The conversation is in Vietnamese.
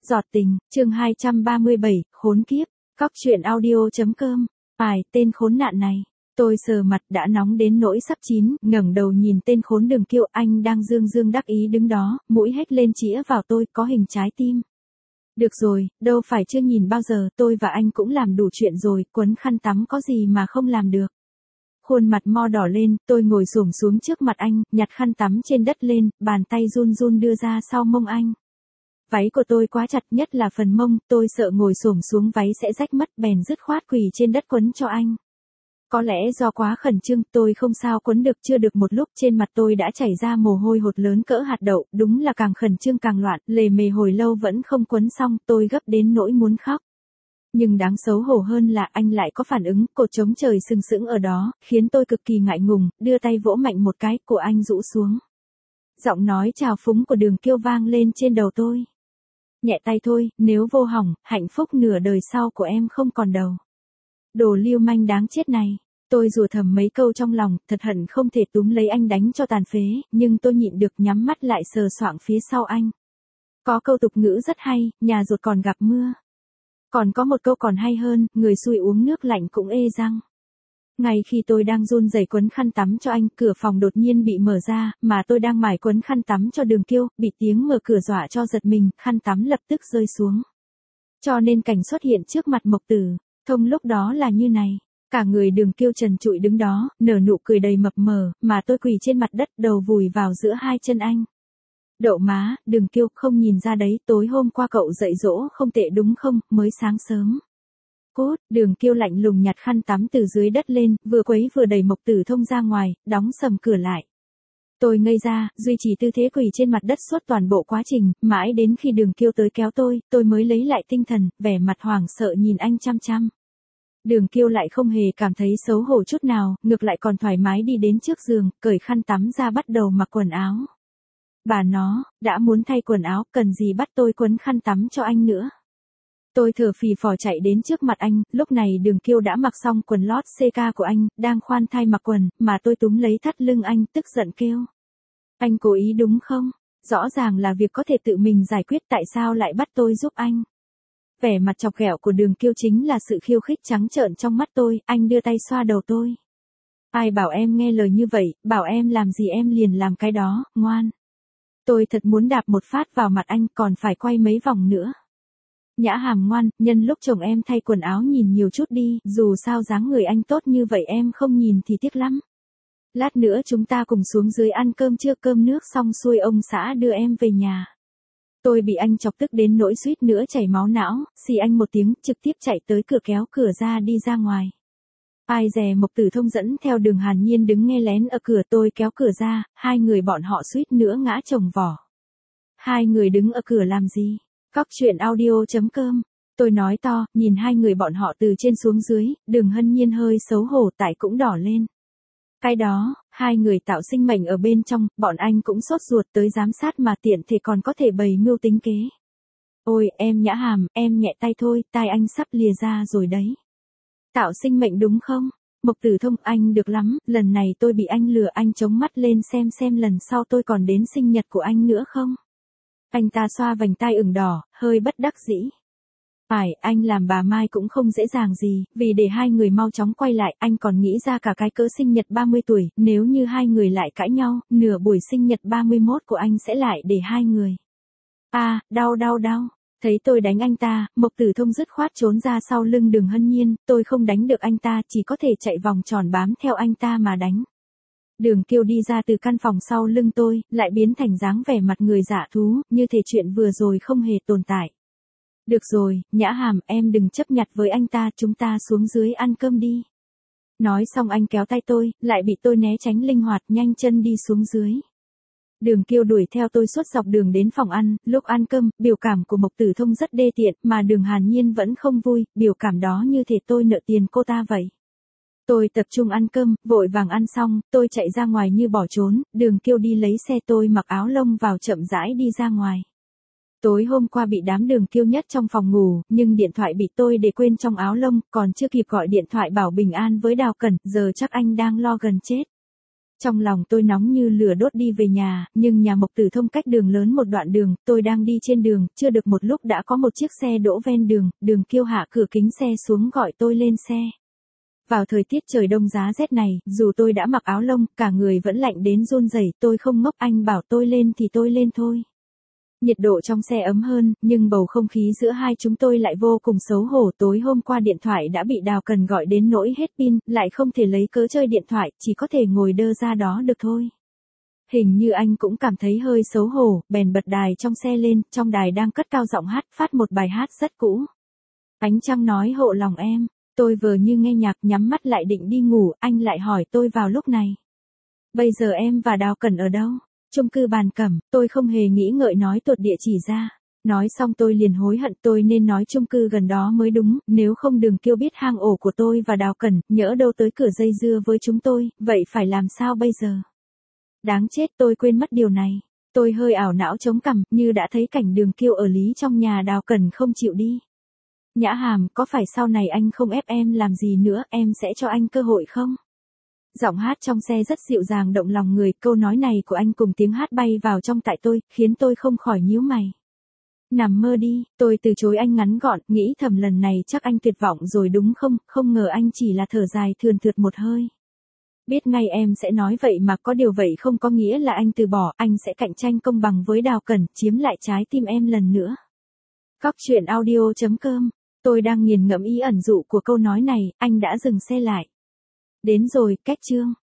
Giọt tình, chương 237, khốn kiếp, cóc truyện audio.com, tên khốn nạn này. Tôi sờ mặt đã nóng đến nỗi sắp chín, ngẩng đầu nhìn tên khốn Đường Kiêu, anh đang dương dương đắc ý đứng đó, mũi hét lên chĩa vào tôi, có hình trái tim. Được rồi, đâu phải chưa nhìn bao giờ, tôi và anh cũng làm đủ chuyện rồi, quấn khăn tắm có gì mà không làm được. Khuôn mặt mo đỏ lên, tôi ngồi xổm xuống trước mặt anh, nhặt khăn tắm trên đất lên, bàn tay run run đưa ra sau mông anh. Váy của tôi quá chặt, nhất là phần mông, tôi sợ ngồi xổm xuống váy sẽ rách mất, bèn dứt khoát quỳ trên đất quấn cho anh. Có lẽ do quá khẩn trương, tôi không sao quấn được, chưa được một lúc trên mặt tôi đã chảy ra mồ hôi hột lớn cỡ hạt đậu, đúng là càng khẩn trương càng loạn, lề mề hồi lâu vẫn không quấn xong, tôi gấp đến nỗi muốn khóc. Nhưng đáng xấu hổ hơn là anh lại có phản ứng, cột trống trời sừng sững ở đó, khiến tôi cực kỳ ngại ngùng, đưa tay vỗ mạnh một cái, của anh rũ xuống. Giọng nói trào phúng của Đường Kiêu vang lên trên đầu tôi. Nhẹ tay thôi, nếu vô hỏng, hạnh phúc nửa đời sau của em không còn đầu. Đồ lưu manh đáng chết này. Tôi rủa thầm mấy câu trong lòng, thật hận không thể túm lấy anh đánh cho tàn phế, nhưng tôi nhịn được, nhắm mắt lại sờ soạng phía sau anh. Có câu tục ngữ rất hay, nhà rột còn gặp mưa. Còn có một câu còn hay hơn, người xui uống nước lạnh cũng ê răng. Ngay khi tôi đang run rẩy quấn khăn tắm cho anh, cửa phòng đột nhiên bị mở ra, mà tôi đang mải quấn khăn tắm cho Đường Kiêu, bị tiếng mở cửa dọa cho giật mình, khăn tắm lập tức rơi xuống. Cho nên cảnh xuất hiện trước mặt Mộc Tử Thông lúc đó là như này. Cả người Đường Kiêu trần trụi đứng đó, nở nụ cười đầy mập mờ, mà tôi quỳ trên mặt đất, đầu vùi vào giữa hai chân anh. Đậu má, Đường Kiêu, không nhìn ra đấy, tối hôm qua cậu dạy dỗ không tệ đúng không, mới sáng sớm. Cút, Đường Kiêu lạnh lùng nhặt khăn tắm từ dưới đất lên, vừa quấy vừa đẩy Mộc Tử Thông ra ngoài, đóng sầm cửa lại. Tôi ngây ra, duy trì tư thế quỳ trên mặt đất suốt toàn bộ quá trình, mãi đến khi Đường Kiêu tới kéo tôi mới lấy lại tinh thần, vẻ mặt hoảng sợ nhìn anh chăm chăm. Đường Kiêu lại không hề cảm thấy xấu hổ chút nào, ngược lại còn thoải mái đi đến trước giường, cởi khăn tắm ra bắt đầu mặc quần áo. Bà nó, đã muốn thay quần áo, cần gì bắt tôi quấn khăn tắm cho anh nữa. Tôi thở phì phò chạy đến trước mặt anh, lúc này Đường Kiêu đã mặc xong quần lót CK của anh, đang khoan thai mặc quần, mà tôi túm lấy thắt lưng anh, tức giận kêu. Anh cố ý đúng không? Rõ ràng là việc có thể tự mình giải quyết, tại sao lại bắt tôi giúp anh? Vẻ mặt chọc ghẹo của Đường Kiêu chính là sự khiêu khích trắng trợn trong mắt tôi, anh đưa tay xoa đầu tôi. Ai bảo em nghe lời như vậy, bảo em làm gì em liền làm cái đó, ngoan. Tôi thật muốn đạp một phát vào mặt anh, còn phải quay mấy vòng nữa. Nhã Hàm ngoan, nhân lúc chồng em thay quần áo nhìn nhiều chút đi, dù sao dáng người anh tốt như vậy em không nhìn thì tiếc lắm. Lát nữa chúng ta cùng xuống dưới ăn cơm trưa, cơm nước xong xuôi ông xã đưa em về nhà. Tôi bị anh chọc tức đến nỗi suýt nữa chảy máu não, xì anh một tiếng, trực tiếp chạy tới cửa kéo cửa ra đi ra ngoài. Ai dè Mộc Tử Thông dẫn theo Đường Hàn Nhiên đứng nghe lén ở cửa, tôi kéo cửa ra, hai người bọn họ suýt nữa ngã chồng vỏ. Hai người đứng ở cửa làm gì? Cóc truyện audio.com. Tôi nói to, nhìn hai người bọn họ từ trên xuống dưới, Đường Hân Nhiên hơi xấu hổ tại cũng đỏ lên. Cái đó, hai người tạo sinh mệnh ở bên trong, bọn anh cũng sốt ruột tới giám sát mà tiện thể còn có thể bày mưu tính kế. Ôi, em Nhã Hàm, em nhẹ tay thôi, tai anh sắp lìa ra rồi đấy. Tạo sinh mệnh đúng không? Mộc Tử Thông, anh được lắm, lần này tôi bị anh lừa, anh chống mắt lên xem lần sau tôi còn đến sinh nhật của anh nữa không? Anh ta xoa vành tai ửng đỏ, hơi bất đắc dĩ. Phải, anh làm bà Mai cũng không dễ dàng gì, vì để hai người mau chóng quay lại, anh còn nghĩ ra cả cái cỡ sinh nhật 30 tuổi, nếu như hai người lại cãi nhau, nửa buổi sinh nhật 31 của anh sẽ lại để hai người. Đau. Thấy tôi đánh anh ta, Mộc Tử Thông dứt khoát trốn ra sau lưng Đường Hân Nhiên, tôi không đánh được anh ta, chỉ có thể chạy vòng tròn bám theo anh ta mà đánh. Đường Kiêu đi ra từ căn phòng sau lưng tôi, lại biến thành dáng vẻ mặt người dạ thú, như thể chuyện vừa rồi không hề tồn tại. Được rồi, Nhã Hàm, em đừng chấp nhặt với anh ta, chúng ta xuống dưới ăn cơm đi. Nói xong anh kéo tay tôi, lại bị tôi né tránh linh hoạt, nhanh chân đi xuống dưới. Đường Kiêu đuổi theo tôi suốt dọc đường đến phòng ăn, lúc ăn cơm, biểu cảm của Mộc Tử Thông rất đê tiện, mà Đường Hàn Nhiên vẫn không vui, biểu cảm đó như thể tôi nợ tiền cô ta vậy. Tôi tập trung ăn cơm, vội vàng ăn xong, tôi chạy ra ngoài như bỏ trốn, Đường Kiêu đi lấy xe, tôi mặc áo lông vào chậm rãi đi ra ngoài. Tối hôm qua bị đám Đường Kiêu nhất trong phòng ngủ, nhưng điện thoại bị tôi để quên trong áo lông, còn chưa kịp gọi điện thoại bảo bình an với Đào Cẩn, giờ chắc anh đang lo gần chết. Trong lòng tôi nóng như lửa đốt đi về nhà, nhưng nhà Mộc Tử Thông cách đường lớn một đoạn đường, tôi đang đi trên đường, chưa được một lúc đã có một chiếc xe đỗ ven đường, Đường Kiêu hạ cửa kính xe xuống gọi tôi lên xe. Vào thời tiết trời đông giá rét này, dù tôi đã mặc áo lông, cả người vẫn lạnh đến run rẩy, tôi không ngốc, anh bảo tôi lên thì tôi lên thôi. Nhiệt độ trong xe ấm hơn, nhưng bầu không khí giữa hai chúng tôi lại vô cùng xấu hổ. Tối hôm qua điện thoại đã bị Đào Cần gọi đến nỗi hết pin, lại không thể lấy cớ chơi điện thoại, chỉ có thể ngồi đơ ra đó được thôi. Hình như anh cũng cảm thấy hơi xấu hổ, bèn bật đài trong xe lên, trong đài đang cất cao giọng hát, phát một bài hát rất cũ. Ánh trăng nói hộ lòng em, tôi vờ như nghe nhạc, nhắm mắt lại định đi ngủ, anh lại hỏi tôi vào lúc này. Bây giờ em và Đào Cần ở đâu? Chung cư Bàn Cẩm, tôi không hề nghĩ ngợi nói tuột địa chỉ ra. Nói xong tôi liền hối hận, tôi nên nói chung cư gần đó mới đúng, nếu không Đường Kiêu biết hang ổ của tôi và Đào Cần, nhỡ đâu tới cửa dây dưa với chúng tôi, vậy phải làm sao bây giờ? Đáng chết, tôi quên mất điều này. Tôi hơi ảo não chống cằm, như đã thấy cảnh Đường Kiêu ở lý trong nhà Đào Cần không chịu đi. Nhã Hàm, có phải sau này anh không ép em làm gì nữa, em sẽ cho anh cơ hội không? Giọng hát trong xe rất dịu dàng động lòng người, câu nói này của anh cùng tiếng hát bay vào trong tai tôi, khiến tôi không khỏi nhíu mày. Nằm mơ đi, tôi từ chối anh ngắn gọn, nghĩ thầm lần này chắc anh tuyệt vọng rồi đúng không, không ngờ anh chỉ là thở dài thườn thượt một hơi. Biết ngay em sẽ nói vậy mà có điều vậy không có nghĩa là anh từ bỏ, anh sẽ cạnh tranh công bằng với Đào Cần, chiếm lại trái tim em lần nữa. Cóc truyện audio.com, tôi đang nghiền ngẫm ý ẩn dụ của câu nói này, anh đã dừng xe lại. Đến rồi, kết chương.